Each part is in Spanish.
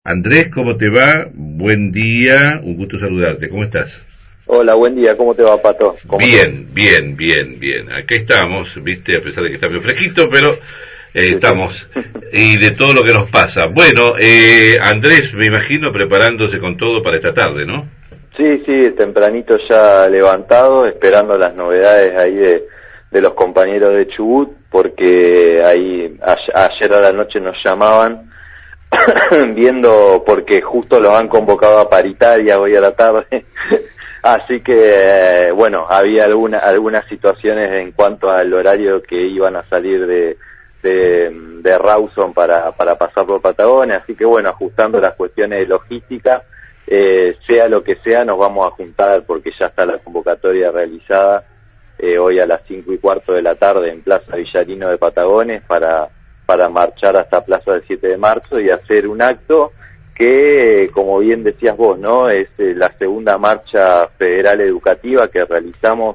Andrés, ¿cómo te va? Buen día, un gusto saludarte. ¿Cómo estás? Hola, buen día, ¿cómo te va, Pato? ¿Cómo te va? Bien. Aquí estamos, viste, a pesar de que está muy fresquito, pero Sí, estamos. sí. Y de todo lo que nos pasa. Bueno, Andrés, me imagino preparándose con todo para esta tarde, ¿no? Sí, sí, tempranito ya levantado, esperando las novedades ahí de los compañeros de Chubut, porque ahí ayer a la noche nos llamaban viendo, porque justo los han convocado a paritaria hoy a la tarde. Así que, bueno, había algunas situaciones en cuanto al horario que iban a salir de Rawson para pasar por Patagonia, así que bueno, ajustando las cuestiones de logística, sea lo que sea, nos vamos a juntar porque ya está la convocatoria realizada hoy a las 5:15 de la tarde en Plaza Villarino de Patagones para marchar hasta Plaza del 7 de marzo y hacer un acto que, como bien decías vos, ¿no? Es la segunda marcha federal educativa que realizamos,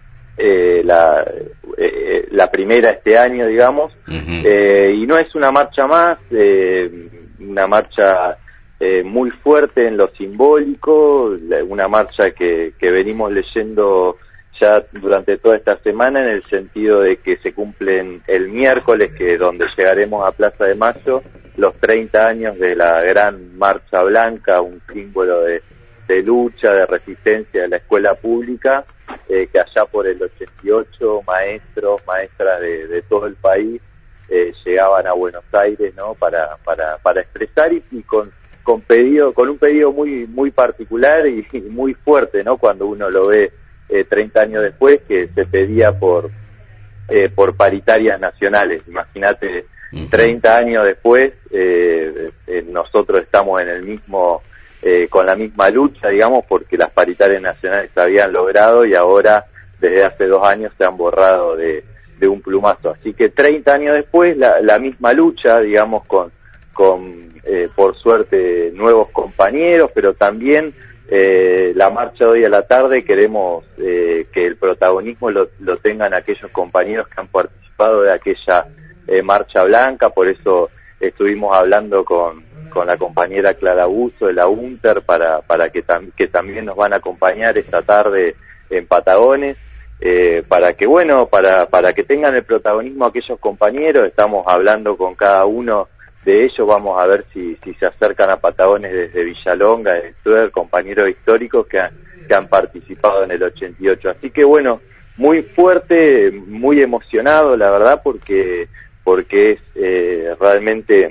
la primera este año, digamos, y no es una marcha más, una marcha muy fuerte en lo simbólico, una marcha que venimos leyendo ya durante toda esta semana, en el sentido de que se cumplen el miércoles, que donde llegaremos a Plaza de Mayo, los 30 años de la gran Marcha Blanca, un símbolo de lucha, de resistencia de la escuela pública, que allá por el 88 maestros, maestras de todo el país llegaban a Buenos Aires, ¿no? para expresar y con un pedido muy particular y muy fuerte, ¿no? Cuando uno lo ve 30 años después, que se pedía por paritarias nacionales. Imagínate, 30 años después, nosotros estamos en el mismo, con la misma lucha, digamos, porque las paritarias nacionales se habían logrado y ahora, desde hace 2 años, se han borrado de un plumazo. Así que 30 años después, la misma lucha, digamos, con por suerte, nuevos compañeros, pero también la marcha de hoy a la tarde queremos que el protagonismo lo tengan aquellos compañeros que han participado de aquella marcha blanca. Por eso estuvimos hablando con la compañera Clara Buzo de la UNTER para que también nos van a acompañar esta tarde en Patagones, para que, bueno, para que tengan el protagonismo aquellos compañeros. Estamos hablando con cada uno de ellos, vamos a ver si se acercan a Patagones desde Villalonga, de Estuer, compañeros históricos que han participado en el 88. Así que bueno, muy fuerte, muy emocionado, la verdad, porque es realmente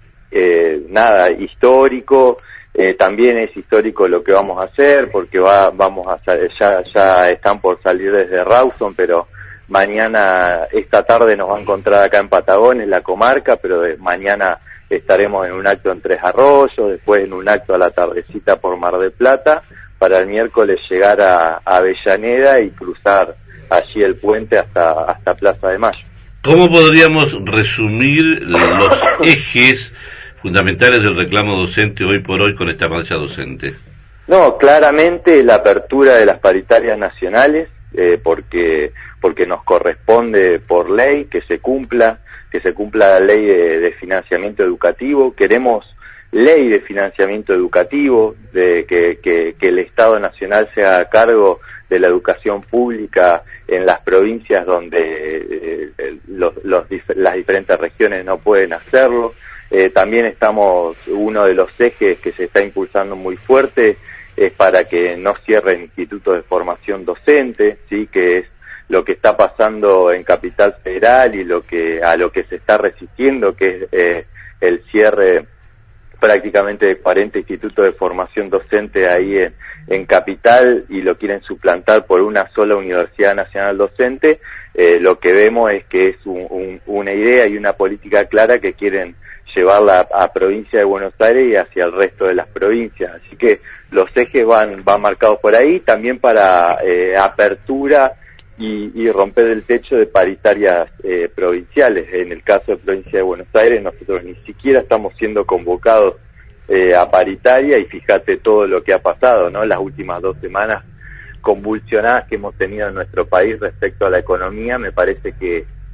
histórico. También es histórico lo que vamos a hacer, porque ya están por salir desde Rawson, pero esta tarde nos va a encontrar acá en Patagones, la comarca, pero mañana estaremos en un acto en Tres Arroyos, después en un acto a la tardecita por Mar del Plata, para el miércoles llegar a Avellaneda y cruzar allí el puente hasta Plaza de Mayo. ¿Cómo podríamos resumir los ejes fundamentales del reclamo docente hoy por hoy con esta marcha docente? No, claramente la apertura de las paritarias nacionales, porque nos corresponde por ley que se cumpla la ley de financiamiento educativo. Queremos ley de financiamiento educativo, de que el Estado Nacional se haga cargo de la educación pública en las provincias donde las diferentes regiones no pueden hacerlo. También uno de los ejes que se está impulsando muy fuerte es para que no cierren institutos de formación docente, sí, que es lo que está pasando en Capital Federal y a lo que se está resistiendo, que es el cierre prácticamente de 40 institutos de formación docente ahí en Capital, y lo quieren suplantar por una sola Universidad Nacional Docente. Lo que vemos es que es una idea y una política clara que quieren llevarla a provincia de Buenos Aires y hacia el resto de las provincias. Así que los ejes van marcados por ahí, también para apertura y romper el techo de paritarias provinciales. En el caso de provincia de Buenos Aires, nosotros ni siquiera estamos siendo convocados a paritaria, y fíjate todo lo que ha pasado, ¿no? Las últimas 2 semanas, convulsionadas, que hemos tenido en nuestro país respecto a la economía. Me parece que es una política clara que quieren llevarla a provincia de Buenos Aires y hacia el resto de las provincias. Así que los ejes van marcados por ahí, también para apertura y romper el techo de paritarias provinciales. En el caso de provincia de Buenos Aires, nosotros ni siquiera estamos siendo convocados, ¿no? Las últimas 2 semanas, convulsionadas que hemos tenido en nuestro país respecto a la economía. Me parece que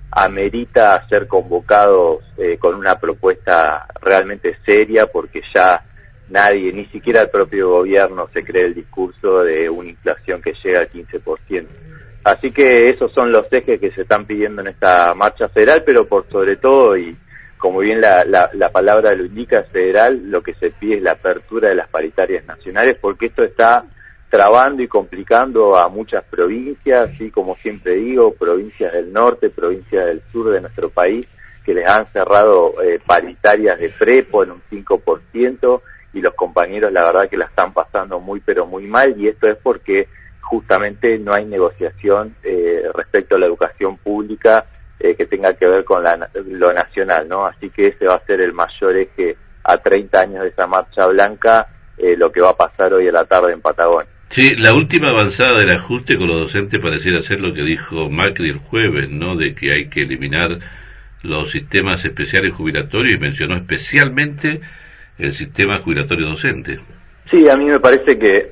amerita ser convocados con una propuesta realmente seria, porque ya nadie, ni siquiera el propio gobierno, se cree el discurso de una inflación que llega al 15%. Así que esos son los ejes que se están pidiendo en esta marcha federal, pero por sobre todo, y como bien la palabra lo indica, federal, lo que se pide es la apertura de las paritarias nacionales, porque esto está trabando y complicando a muchas provincias, y como siempre digo, provincias del norte, provincias del sur de nuestro país, que les han cerrado paritarias de prepo en un 5%, y los compañeros la verdad que la están pasando muy pero muy mal, y esto es porque justamente no hay negociación respecto a la educación pública que tenga que ver con lo nacional, ¿no? Así que ese va a ser el mayor eje a 30 años de esa marcha blanca, lo que va a pasar hoy a la tarde en Patagonia. Sí, la última avanzada del ajuste con los docentes pareciera ser lo que dijo Macri el jueves, ¿no? De que hay que eliminar los sistemas especiales jubilatorios, y mencionó especialmente el sistema jubilatorio docente. Sí, a mí me parece que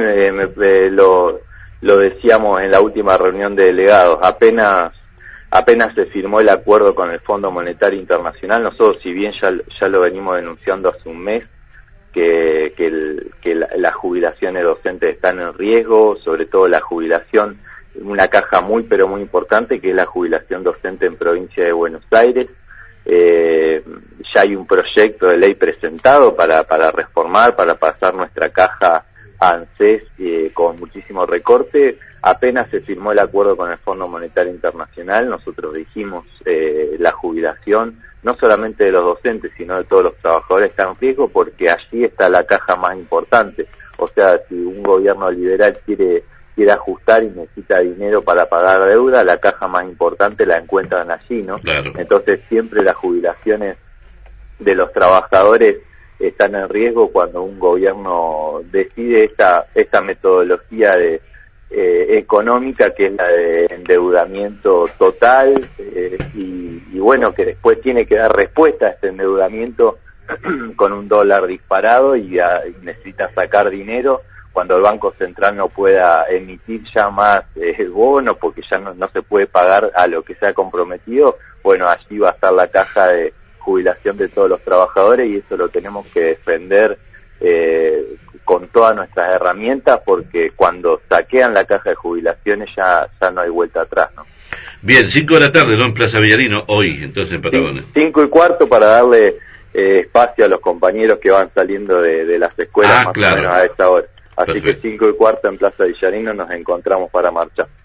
lo decíamos en la última reunión de delegados, apenas se firmó el acuerdo con el Fondo Monetario Internacional. Nosotros, si bien ya lo venimos denunciando hace un mes, que las jubilaciones docentes están en riesgo, sobre todo la jubilación, una caja muy pero muy importante, que es la jubilación docente en provincia de Buenos Aires. Ya hay un proyecto de ley presentado para reformar, para pasar nuestra caja a ANSES con muchísimo recorte. Apenas se firmó el acuerdo con el Fondo Monetario Internacional, nosotros dijimos la jubilación, no solamente de los docentes, sino de todos los trabajadores, está en riesgo, porque allí está la caja más importante. O sea, si un gobierno liberal quiere ajustar y necesita dinero para pagar deuda, la caja más importante la encuentran allí, ¿no? Claro. Entonces siempre las jubilaciones de los trabajadores están en riesgo cuando un gobierno decide esta metodología económica, que es la de endeudamiento total, y bueno, que después tiene que dar respuesta a este endeudamiento con un dólar disparado, y necesita sacar dinero cuando el Banco Central no pueda emitir ya más bonos, porque ya no se puede pagar a lo que se ha comprometido. Bueno, allí va a estar la caja de jubilación de todos los trabajadores, y eso lo tenemos que defender con todas nuestras herramientas, porque cuando saquean la caja de jubilaciones ya no hay vuelta atrás, ¿no? Bien, 5 de la tarde, ¿no? En Plaza Villarino, hoy, entonces en Patagonia. 5:15 para darle espacio a los compañeros que van saliendo de las escuelas, más claro, o menos a esta hora. Así perfecto. Que 5:15 en Plaza Villarino nos encontramos para marchar.